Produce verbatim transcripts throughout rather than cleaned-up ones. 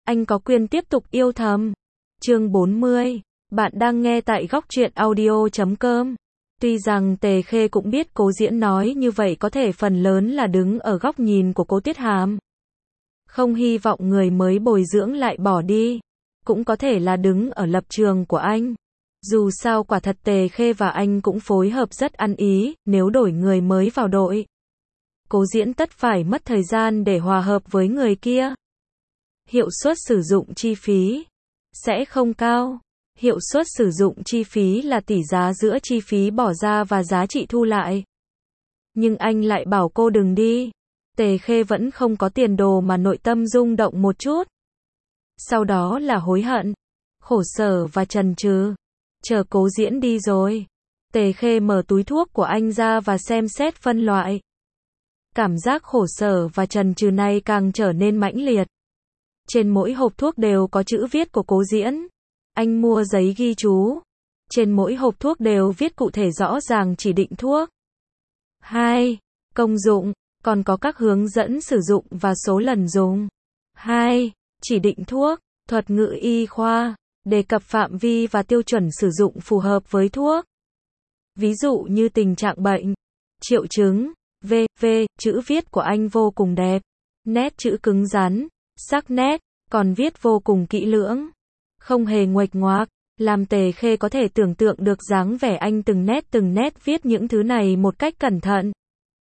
anh có quyền tiếp tục yêu thầm. Chương bốn mươi. Bạn đang nghe tại góc truyện audio chấm com. Tuy rằng Tề Khê cũng biết Cố Diễn nói như vậy có thể phần lớn là đứng ở góc nhìn của Cố Tuyết Hàm. Không hy vọng người mới bồi dưỡng lại bỏ đi. Cũng có thể là đứng ở lập trường của anh. Dù sao quả thật Tề Khê và anh cũng phối hợp rất ăn ý, nếu đổi người mới vào đội. Cố Diễn tất phải mất thời gian để hòa hợp với người kia. Hiệu suất sử dụng chi phí sẽ không cao. Hiệu suất sử dụng chi phí là tỷ giá giữa chi phí bỏ ra và giá trị thu lại. Nhưng anh lại bảo cô đừng đi. Tề Khê vẫn không có tiền đồ mà nội tâm rung động một chút. Sau đó là hối hận, khổ sở và chần chừ. Chờ Cố Diễn đi rồi, Tề Khê mở túi thuốc của anh ra và xem xét phân loại. Cảm giác khổ sở và chần chừ này càng trở nên mãnh liệt. Trên mỗi hộp thuốc đều có chữ viết của Cố Diễn. Anh mua giấy ghi chú. Trên mỗi hộp thuốc đều viết cụ thể rõ ràng chỉ định thuốc. hai. Công dụng, còn có các hướng dẫn sử dụng và số lần dùng. hai. Chỉ định thuốc, thuật ngữ y khoa, đề cập phạm vi và tiêu chuẩn sử dụng phù hợp với thuốc. Ví dụ như tình trạng bệnh, triệu chứng, vân vân Chữ viết của anh vô cùng đẹp. Nét chữ cứng rắn, sắc nét, còn viết vô cùng kỹ lưỡng. Không hề nguệch ngoạc, làm Tề Khê có thể tưởng tượng được dáng vẻ anh từng nét từng nét viết những thứ này một cách cẩn thận.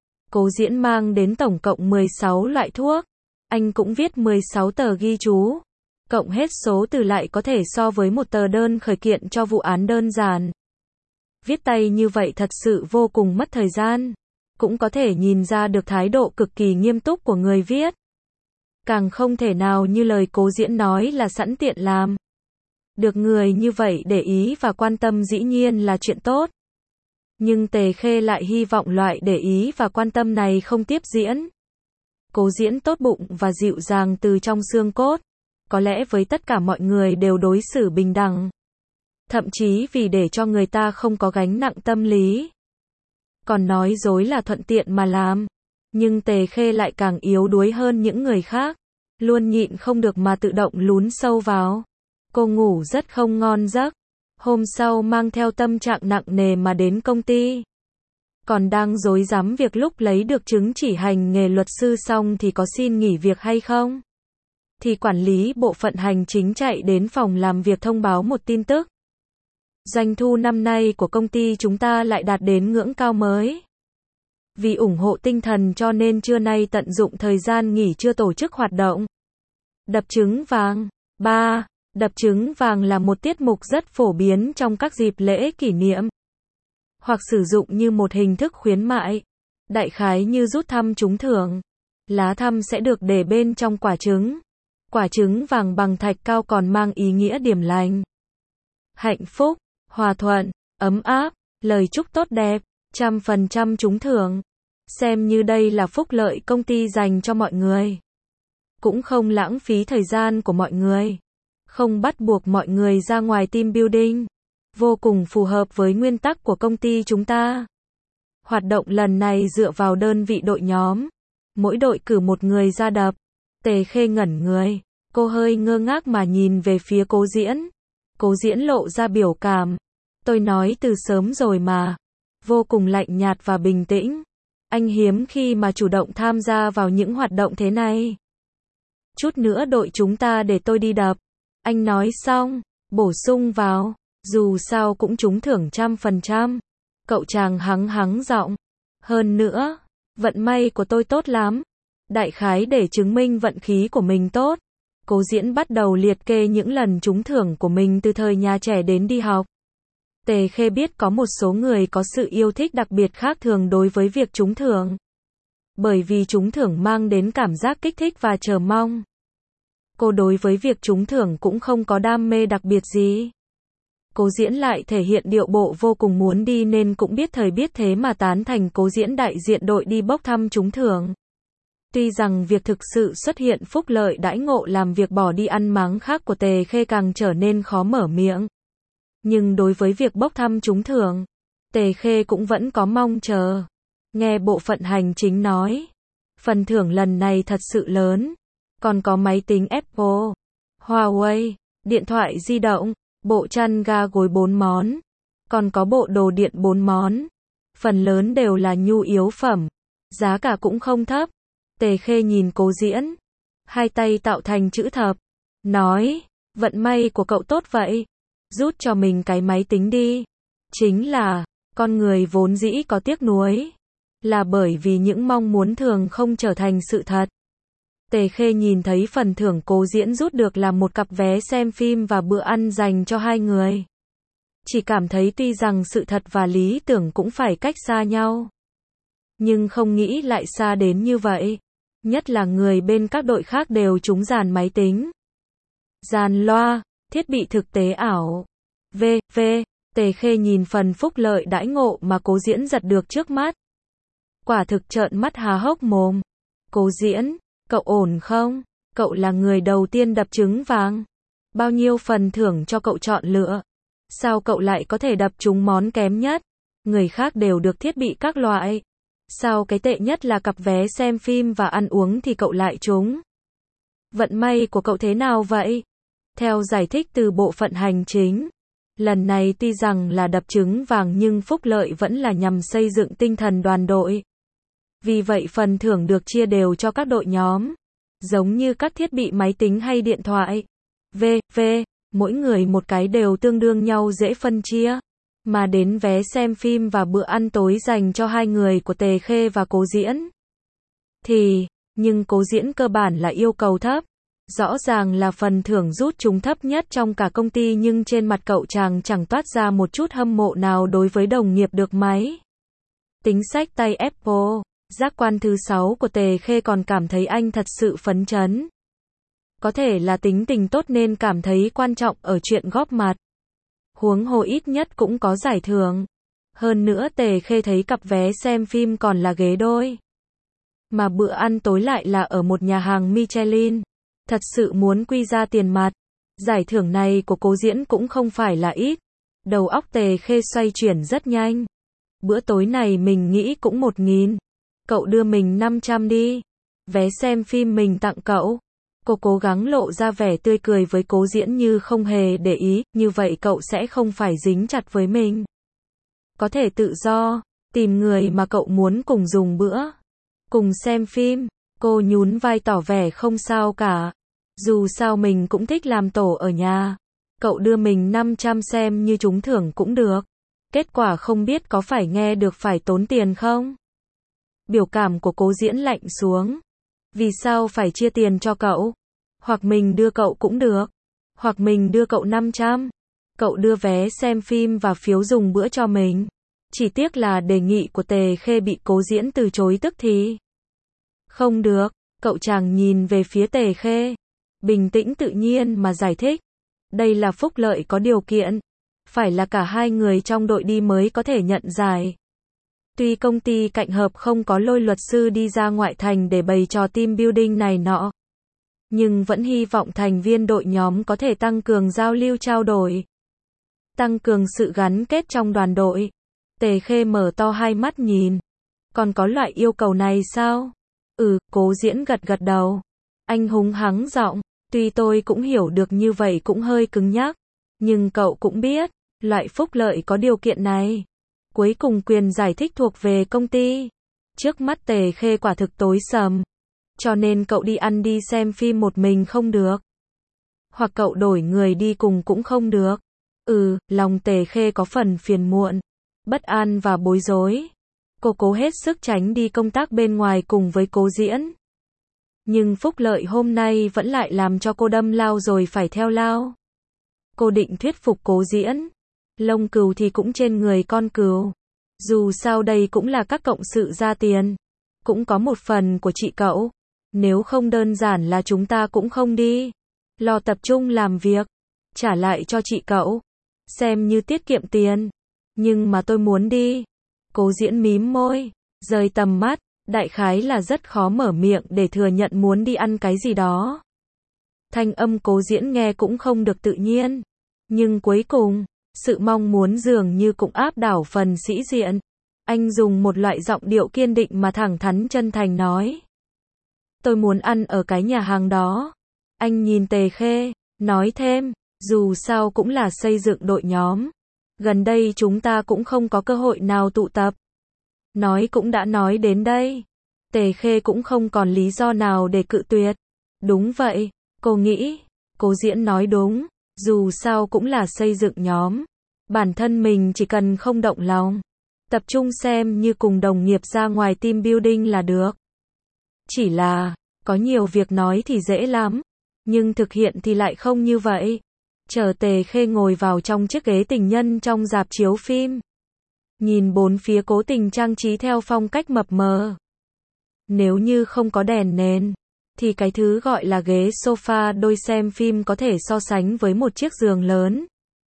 Cố Diễn mang đến tổng cộng mười sáu loại thuốc. Anh cũng viết mười sáu tờ ghi chú. Cộng hết số từ lại có thể so với một tờ đơn khởi kiện cho vụ án đơn giản. Viết tay như vậy thật sự vô cùng mất thời gian. Cũng có thể nhìn ra được thái độ cực kỳ nghiêm túc của người viết. Càng không thể nào như lời Cố Diễn nói là sẵn tiện làm. Được người như vậy để ý và quan tâm dĩ nhiên là chuyện tốt. Nhưng Tề Khê lại hy vọng loại để ý và quan tâm này không tiếp diễn. Cố Diễn tốt bụng và dịu dàng từ trong xương cốt. Có lẽ với tất cả mọi người đều đối xử bình đẳng. Thậm chí vì để cho người ta không có gánh nặng tâm lý. Còn nói dối là thuận tiện mà làm. Nhưng Tề Khê lại càng yếu đuối hơn những người khác. Luôn nhịn không được mà tự động lún sâu vào. Cô ngủ rất không ngon giấc. Hôm sau mang theo tâm trạng nặng nề mà đến công ty. Còn đang rối rắm việc lúc lấy được chứng chỉ hành nghề luật sư xong thì có xin nghỉ việc hay không. Thì quản lý bộ phận hành chính chạy đến phòng làm việc thông báo một tin tức. Doanh thu năm nay của công ty chúng ta lại đạt đến ngưỡng cao mới. Vì ủng hộ tinh thần cho nên trưa nay tận dụng thời gian nghỉ trưa tổ chức hoạt động. Đập trứng vàng. ba. Đập trứng vàng là một tiết mục rất phổ biến trong các dịp lễ kỷ niệm. Hoặc sử dụng như một hình thức khuyến mại. Đại khái như rút thăm trúng thưởng. Lá thăm sẽ được để bên trong quả trứng. Quả trứng vàng bằng thạch cao còn mang ý nghĩa điểm lành. Hạnh phúc, hòa thuận, ấm áp, lời chúc tốt đẹp, trăm phần trăm trúng thưởng. Xem như đây là phúc lợi công ty dành cho mọi người. Cũng không lãng phí thời gian của mọi người. Không bắt buộc mọi người ra ngoài team building. Vô cùng phù hợp với nguyên tắc của công ty chúng ta. Hoạt động lần này dựa vào đơn vị đội nhóm. Mỗi đội cử một người ra đập. Tề Khê ngẩn người. Cô hơi ngơ ngác mà nhìn về phía Cố Diễn. Cố Diễn lộ ra biểu cảm. Tôi nói từ sớm rồi mà. Vô cùng lạnh nhạt và bình tĩnh. Anh hiếm khi mà chủ động tham gia vào những hoạt động thế này. Chút nữa đội chúng ta để tôi đi đập. Anh nói xong, bổ sung vào. Dù sao cũng trúng thưởng trăm phần trăm. Cậu chàng hắng hắng giọng. Hơn nữa, vận may của tôi tốt lắm. Đại khái để chứng minh vận khí của mình tốt. Cố Diễn bắt đầu liệt kê những lần trúng thưởng của mình từ thời nhà trẻ đến đi học. Tề Khê biết có một số người có sự yêu thích đặc biệt khác thường đối với việc trúng thưởng. Bởi vì trúng thưởng mang đến cảm giác kích thích và chờ mong. Cô đối với việc trúng thưởng cũng không có đam mê đặc biệt gì. Cố Diễn lại thể hiện điệu bộ vô cùng muốn đi nên cũng biết thời biết thế mà tán thành Cố Diễn đại diện đội đi bốc thăm trúng thưởng. Tuy rằng việc thực sự xuất hiện phúc lợi đãi ngộ làm việc bỏ đi ăn máng khác của Tề Khê càng trở nên khó mở miệng. Nhưng đối với việc bốc thăm trúng thưởng, Tề Khê cũng vẫn có mong chờ. Nghe bộ phận hành chính nói, phần thưởng lần này thật sự lớn. Còn có máy tính Apple, Huawei, điện thoại di động, bộ chăn ga gối bốn món, còn có bộ đồ điện bốn món. Phần lớn đều là nhu yếu phẩm, giá cả cũng không thấp. Tề Khê nhìn Cố Diễn, hai tay tạo thành chữ thập, nói, vận may của cậu tốt vậy, rút cho mình cái máy tính đi. Chính là, con người vốn dĩ có tiếc nuối, là bởi vì những mong muốn thường không trở thành sự thật. Tề Khê nhìn thấy phần thưởng Cố Diễn rút được là một cặp vé xem phim và bữa ăn dành cho hai người. Chỉ cảm thấy tuy rằng sự thật và lý tưởng cũng phải cách xa nhau, nhưng không nghĩ lại xa đến như vậy. Nhất là người bên các đội khác đều trúng dàn máy tính, dàn loa, thiết bị thực tế ảo, vân vân. Tề Khê nhìn phần phúc lợi đãi ngộ mà Cố Diễn giật được trước mắt, quả thực trợn mắt há hốc mồm. Cố Diễn, cậu ổn không? Cậu là người đầu tiên đập trứng vàng. Bao nhiêu phần thưởng cho cậu chọn lựa? Sao cậu lại có thể đập trúng món kém nhất? Người khác đều được thiết bị các loại. Sao cái tệ nhất là cặp vé xem phim và ăn uống thì cậu lại trúng? Vận may của cậu thế nào vậy? Theo giải thích từ bộ phận hành chính, lần này tuy rằng là đập trứng vàng nhưng phúc lợi vẫn là nhằm xây dựng tinh thần đoàn đội. Vì vậy phần thưởng được chia đều cho các đội nhóm, giống như các thiết bị máy tính hay điện thoại, vân vân, mỗi người một cái đều tương đương nhau dễ phân chia. Mà đến vé xem phim và bữa ăn tối dành cho hai người của Tề Khê và Cố Diễn, thì, nhưng Cố Diễn cơ bản là yêu cầu thấp. Rõ ràng là phần thưởng rút chúng thấp nhất trong cả công ty nhưng trên mặt cậu chàng chẳng toát ra một chút hâm mộ nào đối với đồng nghiệp được máy tính xách tay Apple. Giác quan thứ sáu của Tề Khê còn cảm thấy anh thật sự phấn chấn. Có thể là tính tình tốt nên cảm thấy quan trọng ở chuyện góp mặt. Huống hồ ít nhất cũng có giải thưởng. Hơn nữa Tề Khê thấy cặp vé xem phim còn là ghế đôi. Mà bữa ăn tối lại là ở một nhà hàng Michelin. Thật sự muốn quy ra tiền mặt. Giải thưởng này của Cố Diễn cũng không phải là ít. Đầu óc Tề Khê xoay chuyển rất nhanh. Bữa tối này mình nghĩ cũng một nghìn. Cậu đưa mình năm trăm đi. Vé xem phim mình tặng cậu. Cô cố gắng lộ ra vẻ tươi cười với Cố Diễn như không hề để ý, như vậy cậu sẽ không phải dính chặt với mình. Có thể tự do, tìm người mà cậu muốn cùng dùng bữa, cùng xem phim. Cô nhún vai tỏ vẻ không sao cả. Dù sao mình cũng thích làm tổ ở nhà. Cậu đưa mình năm trăm xem như trúng thưởng cũng được. Kết quả không biết có phải nghe được phải tốn tiền không? Biểu cảm của Cố Diễn lạnh xuống. Vì sao phải chia tiền cho cậu? Hoặc mình đưa cậu cũng được. Hoặc mình đưa cậu năm trăm. Cậu đưa vé xem phim và phiếu dùng bữa cho mình. Chỉ tiếc là đề nghị của Tề Khê bị Cố Diễn từ chối tức thì. Không được, cậu chàng nhìn về phía Tề Khê. Bình tĩnh tự nhiên mà giải thích. Đây là phúc lợi có điều kiện. Phải là cả hai người trong đội đi mới có thể nhận giải. Tuy công ty cạnh hợp không có lôi luật sư đi ra ngoại thành để bày trò team building này nọ, nhưng vẫn hy vọng thành viên đội nhóm có thể tăng cường giao lưu trao đổi, tăng cường sự gắn kết trong đoàn đội. Tề Khê mở to hai mắt nhìn. Còn có loại yêu cầu này sao? Ừ, Cố Diễn gật gật đầu. Anh húng hắng giọng. Tuy tôi cũng hiểu được như vậy cũng hơi cứng nhắc. Nhưng cậu cũng biết, loại phúc lợi có điều kiện này. Cuối cùng quyền giải thích thuộc về công ty. Trước mắt Tề Khê quả thực tối sầm. Cho nên cậu đi ăn đi xem phim một mình không được. Hoặc cậu đổi người đi cùng cũng không được. Ừ, lòng Tề Khê có phần phiền muộn, bất an và bối rối. Cô cố hết sức tránh đi công tác bên ngoài cùng với Cố Diễn. Nhưng phúc lợi hôm nay vẫn lại làm cho cô đâm lao rồi phải theo lao. Cô định thuyết phục Cố Diễn. Lông cừu thì cũng trên người con cừu. Dù sao đây cũng là các cộng sự ra tiền. Cũng có một phần của chị cậu. Nếu không đơn giản là chúng ta cũng không đi. Lo tập trung làm việc. Trả lại cho chị cậu. Xem như tiết kiệm tiền. Nhưng mà tôi muốn đi. Cố Diễn mím môi. Rời tầm mắt. Đại khái là rất khó mở miệng để thừa nhận muốn đi ăn cái gì đó. Thanh âm Cố Diễn nghe cũng không được tự nhiên. Nhưng cuối cùng, sự mong muốn dường như cũng áp đảo phần sĩ diện. Anh dùng một loại giọng điệu kiên định mà thẳng thắn chân thành nói. Tôi muốn ăn ở cái nhà hàng đó. Anh nhìn Tề Khê. Nói thêm, dù sao cũng là xây dựng đội nhóm. Gần đây chúng ta cũng không có cơ hội nào tụ tập. Nói cũng đã nói đến đây. Tề Khê cũng không còn lý do nào để cự tuyệt. Đúng vậy, cô nghĩ, Cố Diễn nói đúng, dù sao cũng là xây dựng nhóm. Bản thân mình chỉ cần không động lòng, tập trung xem như cùng đồng nghiệp ra ngoài team building là được. Chỉ là, có nhiều việc nói thì dễ lắm, nhưng thực hiện thì lại không như vậy. Chờ Tề Khê ngồi vào trong chiếc ghế tình nhân trong rạp chiếu phim. Nhìn bốn phía cố tình trang trí theo phong cách mập mờ. Nếu như không có đèn nền, thì cái thứ gọi là ghế sofa đôi xem phim có thể so sánh với một chiếc giường lớn.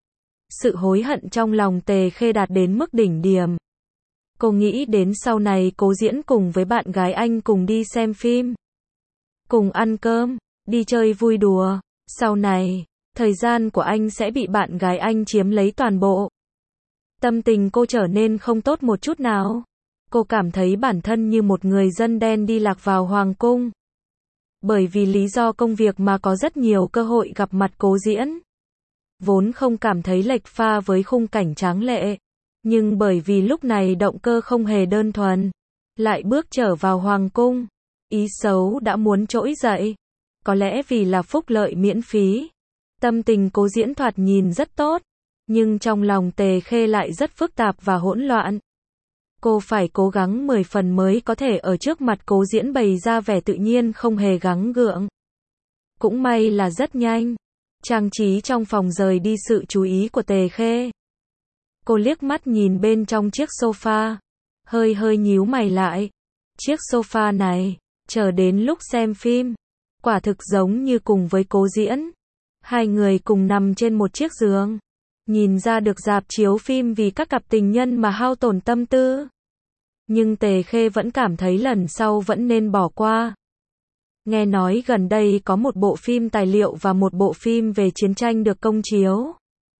Sự hối hận trong lòng Tề Khê đạt đến mức đỉnh điểm. Cô nghĩ đến sau này Cố Diễn cùng với bạn gái anh cùng đi xem phim, cùng ăn cơm, đi chơi vui đùa. Sau này, thời gian của anh sẽ bị bạn gái anh chiếm lấy toàn bộ. Tâm tình cô trở nên không tốt một chút nào. Cô cảm thấy bản thân như một người dân đen đi lạc vào hoàng cung. Bởi vì lý do công việc mà có rất nhiều cơ hội gặp mặt Cố Diễn. Vốn không cảm thấy lệch pha với khung cảnh tráng lệ. Nhưng bởi vì lúc này động cơ không hề đơn thuần. Lại bước trở vào hoàng cung. Ý xấu đã muốn trỗi dậy. Có lẽ vì là phúc lợi miễn phí. Tâm tình Cố Diễn thoạt nhìn rất tốt. Nhưng trong lòng Tề Khê lại rất phức tạp và hỗn loạn. Cô phải cố gắng mười phần mới có thể ở trước mặt Cố Diễn bày ra vẻ tự nhiên không hề gắng gượng. Cũng may là rất nhanh. Trang trí trong phòng rời đi sự chú ý của Tề Khê. Cô liếc mắt nhìn bên trong chiếc sofa. Hơi hơi nhíu mày lại. Chiếc sofa này, chờ đến lúc xem phim, quả thực giống như cùng với Cố Diễn. Hai người cùng nằm trên một chiếc giường. Nhìn ra được rạp chiếu phim vì các cặp tình nhân mà hao tổn tâm tư. Nhưng Tề Khê vẫn cảm thấy lần sau vẫn nên bỏ qua. Nghe nói gần đây có một bộ phim tài liệu và một bộ phim về chiến tranh được công chiếu.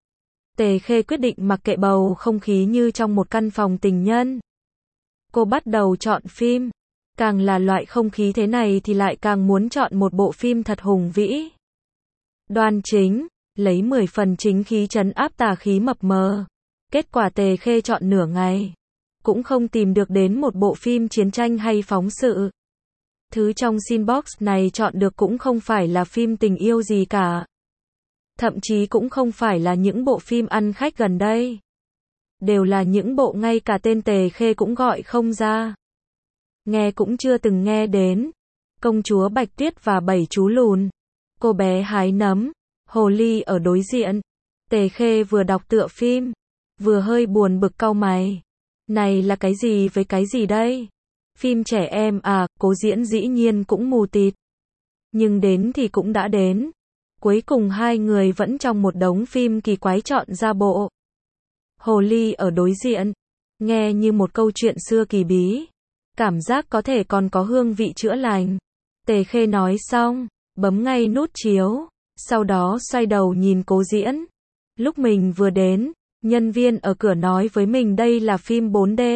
Tề Khê quyết định mặc kệ bầu không khí như trong một căn phòng tình nhân. Cô bắt đầu chọn phim. Càng là loại không khí thế này thì lại càng muốn chọn một bộ phim thật hùng vĩ. Đoan chính, lấy mười phần chính khí trấn áp tà khí mập mờ. Kết quả Tề Khê chọn nửa ngày. Cũng không tìm được đến một bộ phim chiến tranh hay phóng sự. Thứ trong Cinebox này chọn được cũng không phải là phim tình yêu gì cả. Thậm chí cũng không phải là những bộ phim ăn khách gần đây. Đều là những bộ ngay cả tên Tề Khê cũng gọi không ra. Nghe cũng chưa từng nghe đến. Công chúa Bạch Tuyết và bảy chú lùn. Cô bé hái nấm. Hồ ly ở đối diện. Tề Khê vừa đọc tựa phim, vừa hơi buồn bực cau mày. Này là cái gì với cái gì đây? Phim trẻ em à, Cố Diễn dĩ nhiên cũng mù tịt. Nhưng đến thì cũng đã đến. Cuối cùng hai người vẫn trong một đống phim kỳ quái chọn ra bộ Hồ ly ở đối diện. Nghe như một câu chuyện xưa kỳ bí. Cảm giác có thể còn có hương vị chữa lành. Tề Khê nói xong, bấm ngay nút chiếu. Sau đó xoay đầu nhìn Cố Diễn. Lúc mình vừa đến, nhân viên ở cửa nói với mình đây là phim bốn D.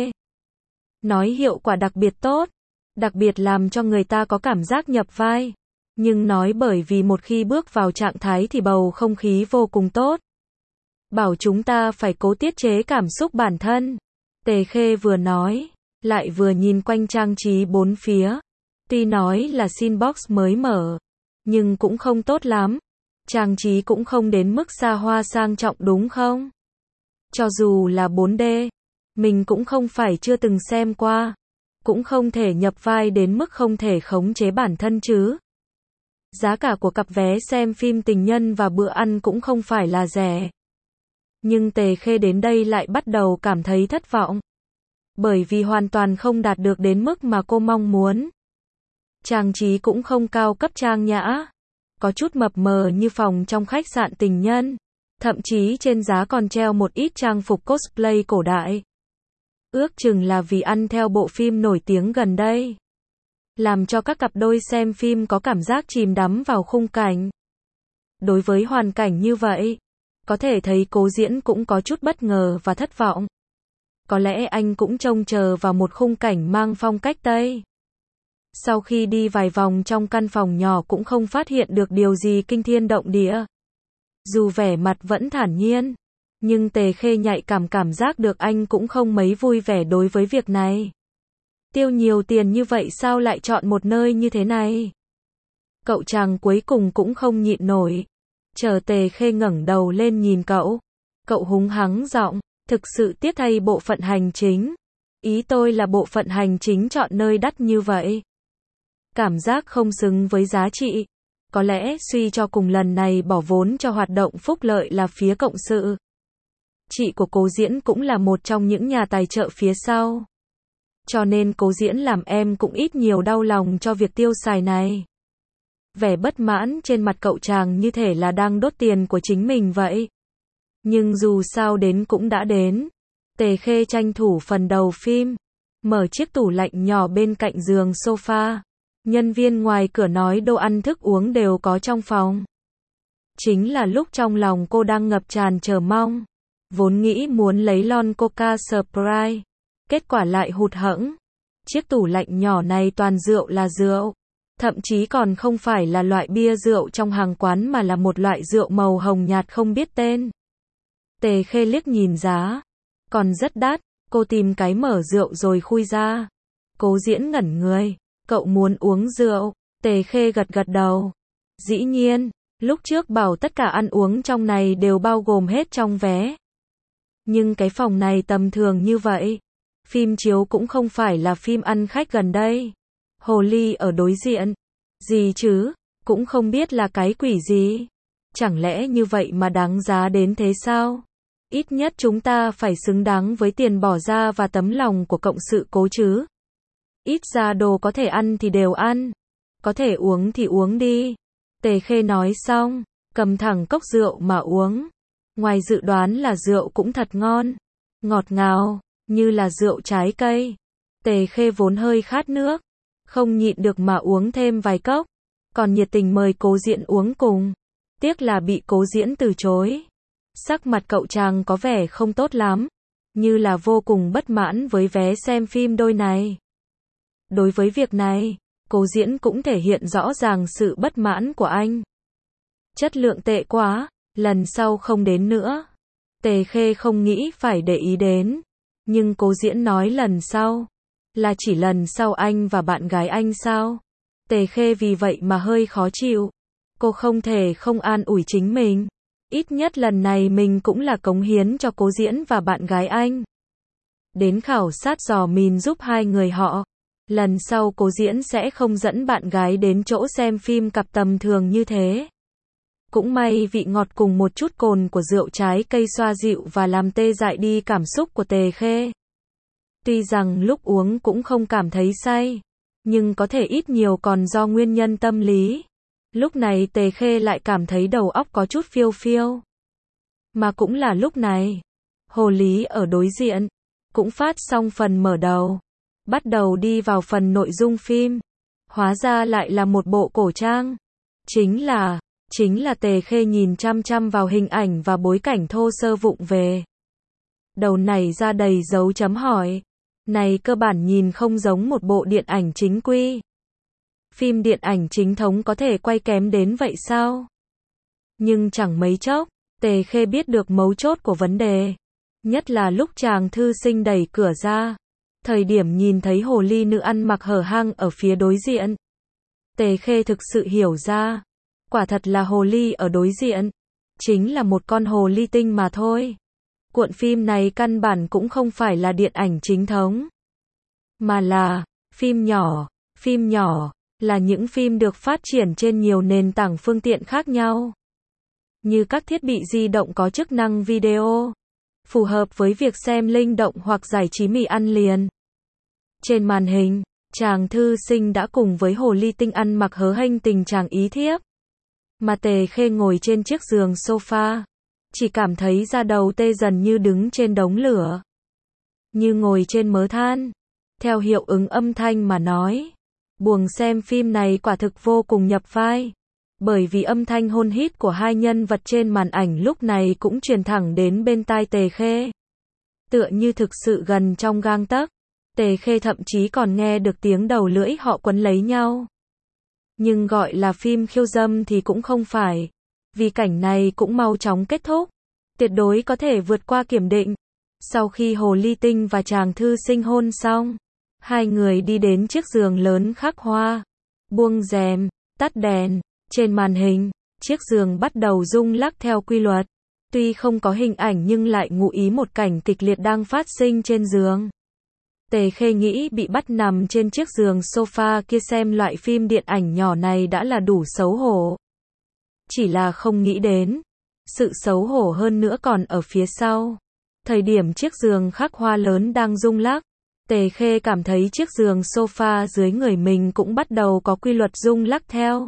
Nói hiệu quả đặc biệt tốt. Đặc biệt làm cho người ta có cảm giác nhập vai. Nhưng nói bởi vì một khi bước vào trạng thái thì bầu không khí vô cùng tốt. Bảo chúng ta phải cố tiết chế cảm xúc bản thân. Tề Khê vừa nói, lại vừa nhìn quanh trang trí bốn phía. Tuy nói là Cinebox mới mở, nhưng cũng không tốt lắm. Trang trí cũng không đến mức xa hoa sang trọng đúng không? Cho dù là bốn D, mình cũng không phải chưa từng xem qua. Cũng không thể nhập vai đến mức không thể khống chế bản thân chứ. Giá cả của cặp vé xem phim tình nhân và bữa ăn cũng không phải là rẻ. Nhưng Tề Khê đến đây lại bắt đầu cảm thấy thất vọng. Bởi vì hoàn toàn không đạt được đến mức mà cô mong muốn. Trang trí cũng không cao cấp trang nhã. Có chút mập mờ như phòng trong khách sạn tình nhân. Thậm chí trên giá còn treo một ít trang phục cosplay cổ đại. Ước chừng là vì ăn theo bộ phim nổi tiếng gần đây. Làm cho các cặp đôi xem phim có cảm giác chìm đắm vào khung cảnh. Đối với hoàn cảnh như vậy, có thể thấy Cố Diễn cũng có chút bất ngờ và thất vọng. Có lẽ anh cũng trông chờ vào một khung cảnh mang phong cách Tây. Sau khi đi vài vòng trong căn phòng nhỏ cũng không phát hiện được điều gì kinh thiên động địa. Dù vẻ mặt vẫn thản nhiên, nhưng Tề Khê nhạy cảm cảm giác được anh cũng không mấy vui vẻ đối với việc này. Tiêu nhiều tiền như vậy sao lại chọn một nơi như thế này? Cậu chàng cuối cùng cũng không nhịn nổi. Chờ Tề Khê ngẩng đầu lên nhìn cậu. Cậu húng hắng giọng, thực sự tiếc thay bộ phận hành chính. Ý tôi là bộ phận hành chính chọn nơi đắt như vậy. Cảm giác không xứng với giá trị. Có lẽ suy cho cùng lần này bỏ vốn cho hoạt động phúc lợi là phía cộng sự. Chị của Cố Diễn cũng là một trong những nhà tài trợ phía sau. Cho nên Cố Diễn làm em cũng ít nhiều đau lòng cho việc tiêu xài này. Vẻ bất mãn trên mặt cậu chàng như thể là đang đốt tiền của chính mình vậy. Nhưng dù sao đến cũng đã đến. Tề Khê tranh thủ phần đầu phim. Mở chiếc tủ lạnh nhỏ bên cạnh giường sofa. Nhân viên ngoài cửa nói đồ ăn thức uống đều có trong phòng. Chính là lúc trong lòng cô đang ngập tràn chờ mong. Vốn nghĩ muốn lấy lon Coca Sprite. Kết quả lại hụt hẫng. Chiếc tủ lạnh nhỏ này toàn rượu là rượu. Thậm chí còn không phải là loại bia rượu trong hàng quán mà là một loại rượu màu hồng nhạt không biết tên. Tề Khê liếc nhìn giá. Còn rất đắt. Cô tìm cái mở rượu rồi khui ra. Cố Diễn ngẩn người. Cậu muốn uống rượu? Tề Khê gật gật đầu. Dĩ nhiên, lúc trước bảo tất cả ăn uống trong này đều bao gồm hết trong vé. Nhưng cái phòng này tầm thường như vậy. Phim chiếu cũng không phải là phim ăn khách gần đây. Hồ ly ở đối diện. Gì chứ? Cũng không biết là cái quỷ gì. Chẳng lẽ như vậy mà đáng giá đến thế sao? Ít nhất chúng ta phải xứng đáng với tiền bỏ ra và tấm lòng của cộng sự Cố chứ. Ít ra đồ có thể ăn thì đều ăn. Có thể uống thì uống đi. Tề Khê nói xong, cầm thẳng cốc rượu mà uống. Ngoài dự đoán là rượu cũng thật ngon. Ngọt ngào, như là rượu trái cây. Tề Khê vốn hơi khát nước. Không nhịn được mà uống thêm vài cốc. Còn nhiệt tình mời Cố Diễn uống cùng. Tiếc là bị Cố Diễn từ chối. Sắc mặt cậu chàng có vẻ không tốt lắm. Như là vô cùng bất mãn với vé xem phim đôi này. Đối với việc này, Cố Diễn cũng thể hiện rõ ràng sự bất mãn của anh. Chất lượng tệ quá, lần sau không đến nữa. Tề Khê không nghĩ phải để ý đến. Nhưng Cố Diễn nói lần sau. Là chỉ lần sau anh và bạn gái anh sao? Tề Khê vì vậy mà hơi khó chịu. Cô không thể không an ủi chính mình. Ít nhất lần này mình cũng là cống hiến cho Cố Diễn và bạn gái anh. Đến khảo sát dò mìn giúp hai người họ. Lần sau Cố Diễn sẽ không dẫn bạn gái đến chỗ xem phim cặp tầm thường như thế. Cũng may vị ngọt cùng một chút cồn của rượu trái cây xoa dịu và làm tê dại đi cảm xúc của Tề Khê. Tuy rằng lúc uống cũng không cảm thấy say, nhưng có thể ít nhiều còn do nguyên nhân tâm lý. Lúc này Tề Khê lại cảm thấy đầu óc có chút phiêu phiêu. Mà cũng là lúc này, Hồ Lý ở đối diện, cũng phát xong phần mở đầu. Bắt đầu đi vào phần nội dung phim. Hóa ra lại là một bộ cổ trang. Chính là, chính là Tề Khê nhìn chăm chăm vào hình ảnh và bối cảnh thô sơ vụng về. Đầu này ra đầy dấu chấm hỏi. Này cơ bản nhìn không giống một bộ điện ảnh chính quy. Phim điện ảnh chính thống có thể quay kém đến vậy sao? Nhưng chẳng mấy chốc, Tề Khê biết được mấu chốt của vấn đề. Nhất là lúc chàng thư sinh đẩy cửa ra. Thời điểm nhìn thấy hồ ly nữ ăn mặc hở hang ở phía đối diện. Tề Khê thực sự hiểu ra. Quả thật là hồ ly ở đối diện. Chính là một con hồ ly tinh mà thôi. Cuộn phim này căn bản cũng không phải là điện ảnh chính thống. Mà là phim nhỏ. Phim nhỏ là những phim được phát triển trên nhiều nền tảng phương tiện khác nhau. Như các thiết bị di động có chức năng video. Phù hợp với việc xem linh động hoặc giải trí mì ăn liền. Trên màn hình, chàng thư sinh đã cùng với hồ ly tinh ăn mặc hớ hênh tình chàng ý thiếp. Mà Tề Khê ngồi trên chiếc giường sofa. Chỉ cảm thấy da đầu tê dần như đứng trên đống lửa. Như ngồi trên mớ than. Theo hiệu ứng âm thanh mà nói. Buồng xem phim này quả thực vô cùng nhập vai. Bởi vì âm thanh hôn hít của hai nhân vật trên màn ảnh lúc này cũng truyền thẳng đến bên tai Tề Khê. Tựa như thực sự gần trong gang tấc. Tề Khê thậm chí còn nghe được tiếng đầu lưỡi họ quấn lấy nhau. Nhưng gọi là phim khiêu dâm thì cũng không phải. vì cảnh này cũng mau chóng kết thúc, tuyệt đối có thể vượt qua kiểm định. Sau khi Hồ Ly Tinh và chàng thư sinh hôn xong, hai người đi đến chiếc giường lớn khắc hoa, buông rèm, tắt đèn, trên màn hình, chiếc giường bắt đầu rung lắc theo quy luật. Tuy không có hình ảnh nhưng lại ngụ ý một cảnh kịch liệt đang phát sinh trên giường. Tề Khê nghĩ bị bắt nằm trên chiếc giường sofa kia xem loại phim điện ảnh nhỏ này đã là đủ xấu hổ. Chỉ là không nghĩ đến, sự xấu hổ hơn nữa còn ở phía sau. Thời điểm chiếc giường khắc hoa lớn đang rung lắc, Tề Khê cảm thấy chiếc giường sofa dưới người mình cũng bắt đầu có quy luật rung lắc theo.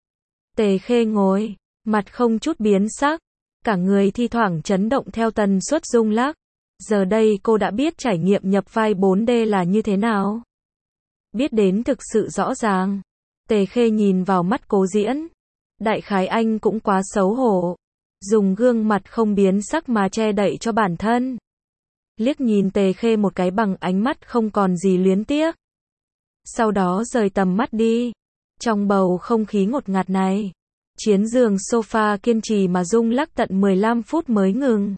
Tề Khê ngồi, mặt không chút biến sắc, cả người thi thoảng chấn động theo tần suất rung lắc. Giờ đây cô đã biết trải nghiệm nhập vai bốn D là như thế nào. Biết đến thực sự rõ ràng. Tề Khê nhìn vào mắt Cố Diễn. Đại khái anh cũng quá xấu hổ. Dùng gương mặt không biến sắc mà che đậy cho bản thân. Liếc nhìn Tề Khê một cái bằng ánh mắt không còn gì luyến tiếc. Sau đó rời tầm mắt đi. Trong bầu không khí ngột ngạt này, chiến giường sofa kiên trì mà rung lắc tận mười lăm phút mới ngừng.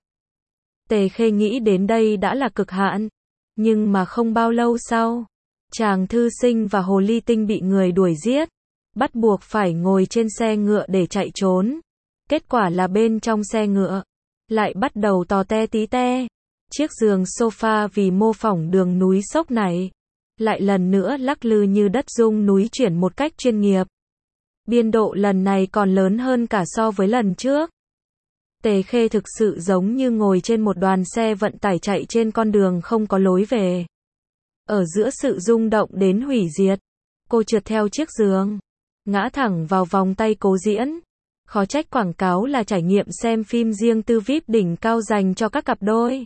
Tề Khê nghĩ đến đây đã là cực hạn. Nhưng mà không bao lâu sau, chàng thư sinh và Hồ Ly Tinh bị người đuổi giết, bắt buộc phải ngồi trên xe ngựa để chạy trốn. Kết quả là bên trong xe ngựa lại bắt đầu tò te tí te. Chiếc giường sofa vì mô phỏng đường núi sốc này, lại lần nữa lắc lư như đất rung núi chuyển một cách chuyên nghiệp. Biên độ lần này còn lớn hơn cả so với lần trước. Tề Khê thực sự giống như ngồi trên một đoàn xe vận tải chạy trên con đường không có lối về. Ở giữa sự rung động đến hủy diệt, cô trượt theo chiếc giường, ngã thẳng vào vòng tay Cố Diễn. Khó trách quảng cáo là trải nghiệm xem phim riêng tư vi ai pi đỉnh cao dành cho các cặp đôi.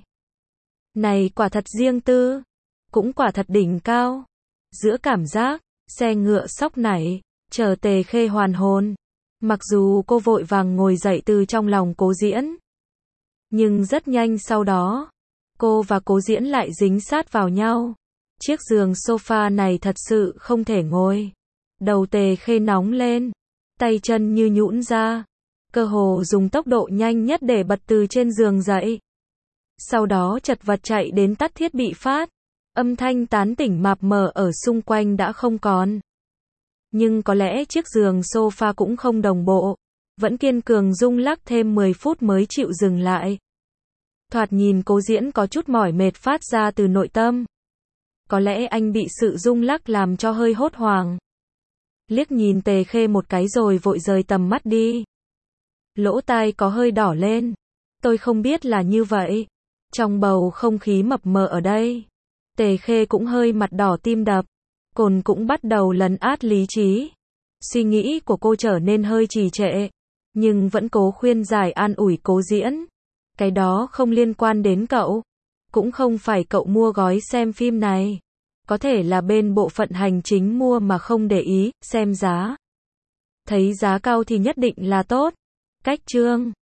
Này quả thật riêng tư, cũng quả thật đỉnh cao. Giữa cảm giác, xe ngựa sóc nảy, chờ Tề Khê hoàn hồn. Mặc dù cô vội vàng ngồi dậy từ trong lòng Cố Diễn, nhưng rất nhanh sau đó, cô và Cố Diễn lại dính sát vào nhau. Chiếc giường sofa này thật sự không thể ngồi. Đầu Tề Khê nóng lên, tay chân như nhũn ra, cơ hồ dùng tốc độ nhanh nhất để bật từ trên giường dậy. Sau đó chật vật chạy đến tắt thiết bị phát, âm thanh tán tỉnh mạp mờ ở xung quanh đã không còn. Nhưng có lẽ chiếc giường sofa cũng không đồng bộ, vẫn kiên cường rung lắc thêm mười phút mới chịu dừng lại. Thoạt nhìn Cố Diễn có chút mỏi mệt phát ra từ nội tâm. Có lẽ anh bị sự rung lắc làm cho hơi hốt hoảng. Liếc nhìn Tề Khê một cái rồi vội rời tầm mắt đi. Lỗ tai có hơi đỏ lên. Tôi không biết là như vậy. Trong bầu không khí mập mờ ở đây, Tề Khê cũng hơi mặt đỏ tim đập. Cồn cũng bắt đầu lấn át lý trí. Suy nghĩ của cô trở nên hơi trì trệ, nhưng vẫn cố khuyên giải an ủi Cố Diễn. Cái đó không liên quan đến cậu. Cũng không phải cậu mua gói xem phim này. Có thể là bên bộ phận hành chính mua mà không để ý, xem giá. Thấy giá cao thì nhất định là tốt. Cách chương